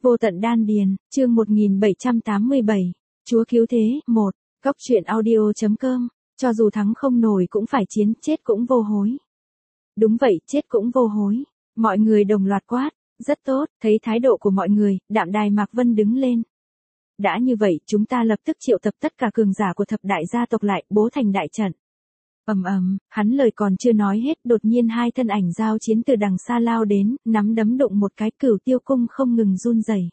Vô tận đan điền, chương 1787. Chúa cứu thế, 1. Góc truyện audio.com. Cho dù thắng không nổi cũng phải chiến, chết cũng vô hối. Đúng vậy, chết cũng vô hối. Mọi người đồng loạt quát. Rất tốt, thấy thái độ của mọi người, Đạm Đài Mạc Vân đứng lên. Đã như vậy, chúng ta lập tức triệu tập tất cả cường giả của thập đại gia tộc lại, bố thành đại trận. Hắn lời còn chưa nói hết, đột nhiên hai thân ảnh giao chiến từ đằng xa lao đến, nắm đấm đụng một cái, Cửu Tiêu cung không ngừng run rẩy.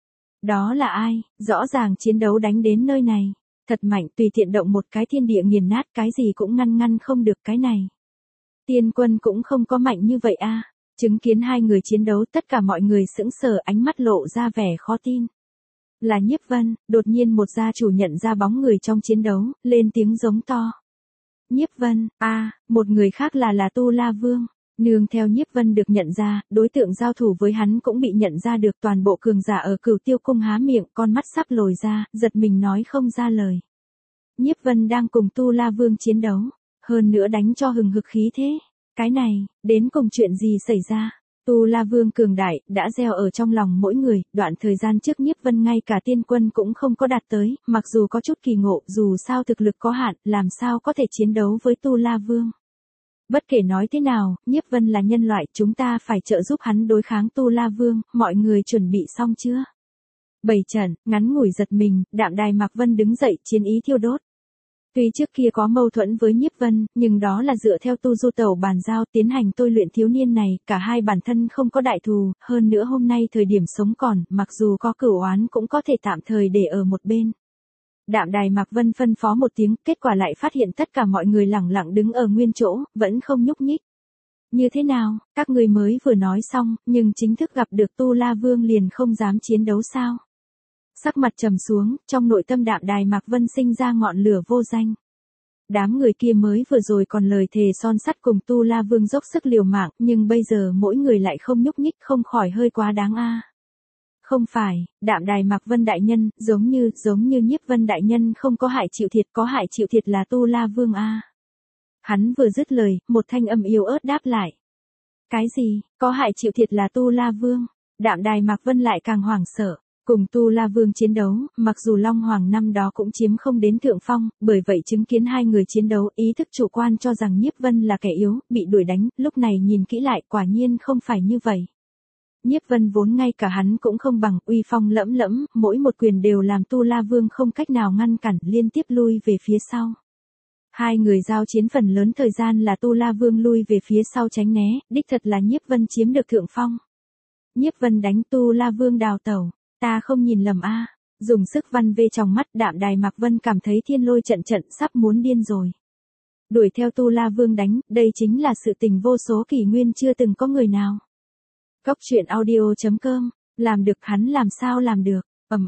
Đó là ai? Rõ ràng chiến đấu đánh đến nơi này. Thật mạnh, tùy tiện động một cái thiên địa nghiền nát, cái gì cũng ngăn không được cái này. Tiên quân cũng không có mạnh như vậy a. Chứng kiến hai người chiến đấu, tất cả mọi người sững sờ, ánh mắt lộ ra vẻ khó tin. Là Nhiếp Vân. Đột nhiên một gia chủ nhận ra bóng người trong chiến đấu, lên tiếng giống to. Nhiếp Vân, một người khác là Tu La Vương. Nương theo Nhiếp Vân được nhận ra, đối tượng giao thủ với hắn cũng bị nhận ra được, toàn bộ cường giả ở Cửu Tiêu cung há miệng, con mắt sắp lồi ra, giật mình nói không ra lời. Nhiếp Vân đang cùng Tu La Vương chiến đấu, hơn nữa đánh cho hừng hực khí thế. Cái này, đến cùng chuyện gì xảy ra? Tu La Vương cường đại, đã gieo ở trong lòng mỗi người, đoạn thời gian trước Nhiếp Vân ngay cả tiên quân cũng không có đạt tới, mặc dù có chút kỳ ngộ, dù sao thực lực có hạn, làm sao có thể chiến đấu với Tu La Vương. Bất kể nói thế nào, Nhiếp Vân là nhân loại, chúng ta phải trợ giúp hắn đối kháng Tu La Vương, mọi người chuẩn bị xong chưa? Bày trận, ngắn ngủi giật mình, Đạm Đài Mạc Vân đứng dậy, chiến ý thiêu đốt. Tuy trước kia có mâu thuẫn với Nhiếp Vân, nhưng đó là dựa theo tu du tẩu bàn giao tiến hành tôi luyện thiếu niên này, cả hai bản thân không có đại thù, hơn nữa hôm nay thời điểm sống còn, mặc dù có cửu oán cũng có thể tạm thời để ở một bên. Đạm Đài Mạc Vân phân phó một tiếng, kết quả lại phát hiện tất cả mọi người lẳng lặng đứng ở nguyên chỗ, vẫn không nhúc nhích. Như thế nào, các người mới vừa nói xong, nhưng chính thức gặp được Tu La Vương liền không dám chiến đấu sao? Sắc mặt trầm xuống, trong nội tâm Đạm Đài Mạc Vân sinh ra ngọn lửa vô danh. Đám người kia mới vừa rồi còn lời thề son sắt cùng Tu La Vương dốc sức liều mạng, nhưng bây giờ mỗi người lại không nhúc nhích, không khỏi hơi quá đáng a. Không phải, Đạm Đài Mạc Vân đại nhân, giống như Nhiếp Vân đại nhân không có hại chịu thiệt, có hại chịu thiệt là Tu La Vương a. Hắn vừa dứt lời, một thanh âm yếu ớt đáp lại. Cái gì, có hại chịu thiệt là Tu La Vương? Đạm Đài Mạc Vân lại càng hoảng sợ. Cùng Tu La Vương chiến đấu, mặc dù Long Hoàng năm đó cũng chiếm không đến thượng phong, bởi vậy chứng kiến hai người chiến đấu, ý thức chủ quan cho rằng Nhiếp Vân là kẻ yếu, bị đuổi đánh, lúc này nhìn kỹ lại, quả nhiên không phải như vậy. Nhiếp Vân vốn ngay cả hắn cũng không bằng, uy phong lẫm lẫm, mỗi một quyền đều làm Tu La Vương không cách nào ngăn cản, liên tiếp lui về phía sau. Hai người giao chiến phần lớn thời gian là Tu La Vương lui về phía sau tránh né, đích thật là Nhiếp Vân chiếm được thượng phong. Nhiếp Vân đánh Tu La Vương đào tẩu. Ta không nhìn lầm a. Dùng sức văn vê trong mắt, Đạm Đài Mạc Vân cảm thấy thiên lôi trận sắp muốn điên rồi. Đuổi theo Tu La Vương đánh, đây chính là sự tình vô số kỷ nguyên chưa từng có người nào. Góc truyện audio.com, làm được hắn làm sao làm được.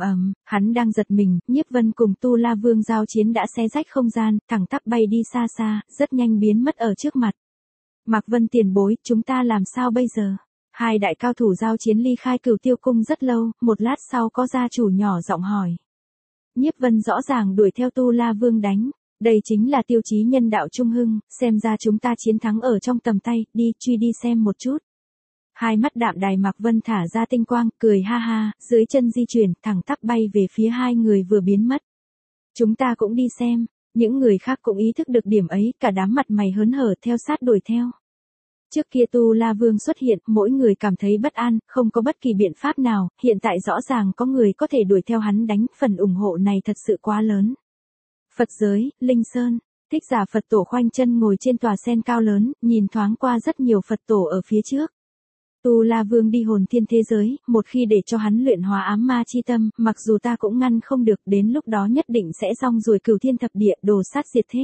Hắn đang giật mình, Nhiếp Vân cùng Tu La Vương giao chiến đã xé rách không gian, thẳng tắp bay đi xa xa, rất nhanh biến mất ở trước mặt. Mạc Vân tiền bối, chúng ta làm sao bây giờ? Hai đại cao thủ giao chiến ly khai Cửu Tiêu cung rất lâu, một lát sau có gia chủ nhỏ giọng hỏi. Nhiếp Vân rõ ràng đuổi theo Tu La Vương đánh, đây chính là tiêu chí nhân đạo trung hưng, xem ra chúng ta chiến thắng ở trong tầm tay, đi, truy đi xem một chút. Hai mắt Đạm Đài Mạc Vân thả ra tinh quang, cười ha ha, dưới chân di chuyển, thẳng tắp bay về phía hai người vừa biến mất. Chúng ta cũng đi xem, những người khác cũng ý thức được điểm ấy, cả đám mặt mày hớn hở theo sát đuổi theo. Trước kia Tu La Vương xuất hiện, mỗi người cảm thấy bất an, không có bất kỳ biện pháp nào, hiện tại rõ ràng có người có thể đuổi theo hắn đánh, phần ủng hộ này thật sự quá lớn. Phật giới, Linh Sơn, Thích Giả Phật tổ khoanh chân ngồi trên tòa sen cao lớn, nhìn thoáng qua rất nhiều Phật tổ ở phía trước. Tu La Vương đi hồn thiên thế giới, một khi để cho hắn luyện hóa ám ma chi tâm, mặc dù ta cũng ngăn không được, đến lúc đó nhất định sẽ rong ruổi cửu thiên thập địa, đồ sát diệt thế.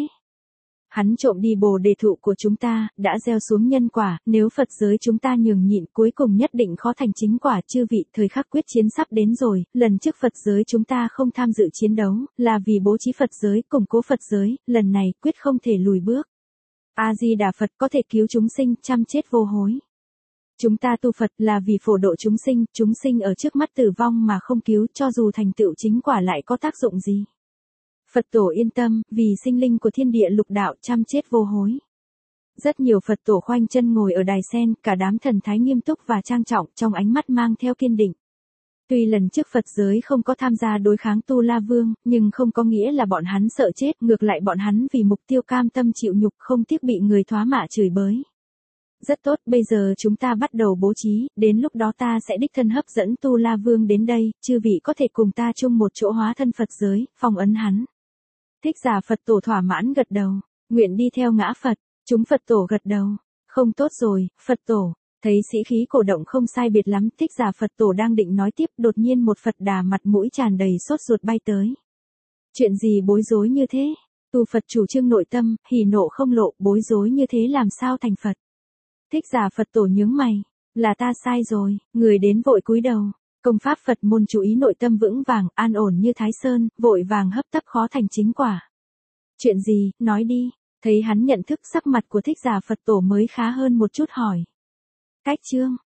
Hắn trộm đi bồ đề thụ của chúng ta, đã gieo xuống nhân quả, nếu Phật giới chúng ta nhường nhịn cuối cùng nhất định khó thành chính quả. Chư vị, thời khắc quyết chiến sắp đến rồi, lần trước Phật giới chúng ta không tham dự chiến đấu, là vì bố trí Phật giới, củng cố Phật giới, lần này quyết không thể lùi bước. A-di-đà Phật có thể cứu chúng sinh, chăm chết vô hối. Chúng ta tu Phật là vì phổ độ chúng sinh ở trước mắt tử vong mà không cứu, cho dù thành tựu chính quả lại có tác dụng gì. Phật tổ yên tâm, vì sinh linh của thiên địa lục đạo chăm chết vô hối. Rất nhiều Phật tổ khoanh chân ngồi ở đài sen, cả đám thần thái nghiêm túc và trang trọng, trong ánh mắt mang theo kiên định. Tuy lần trước Phật giới không có tham gia đối kháng Tu La Vương, nhưng không có nghĩa là bọn hắn sợ chết, ngược lại bọn hắn vì mục tiêu cam tâm chịu nhục không tiếc bị người thoá mạ chửi bới. Rất tốt, bây giờ chúng ta bắt đầu bố trí, đến lúc đó ta sẽ đích thân hấp dẫn Tu La Vương đến đây, chư vị có thể cùng ta chung một chỗ hóa thân Phật giới, phong ấn hắn. Thích Giả Phật Tổ thỏa mãn gật đầu, nguyện đi theo ngã Phật, chúng Phật Tổ gật đầu. Không tốt rồi, Phật Tổ. Thấy sĩ khí cổ động không sai biệt lắm, Thích Giả Phật Tổ đang định nói tiếp, đột nhiên một Phật Đà mặt mũi tràn đầy sốt ruột bay tới. Chuyện gì bối rối như thế? Tu Phật chủ trương nội tâm, hỉ nộ không lộ, bối rối như thế làm sao thành Phật? Thích Giả Phật Tổ nhướng mày, là ta sai rồi, người đến vội cúi đầu. Công pháp Phật môn chú ý nội tâm vững vàng, an ổn như Thái Sơn, vội vàng hấp tấp khó thành chính quả. Chuyện gì, nói đi. Thấy hắn nhận thức, sắc mặt của Thích Giả Phật Tổ mới khá hơn một chút, hỏi. Cách chương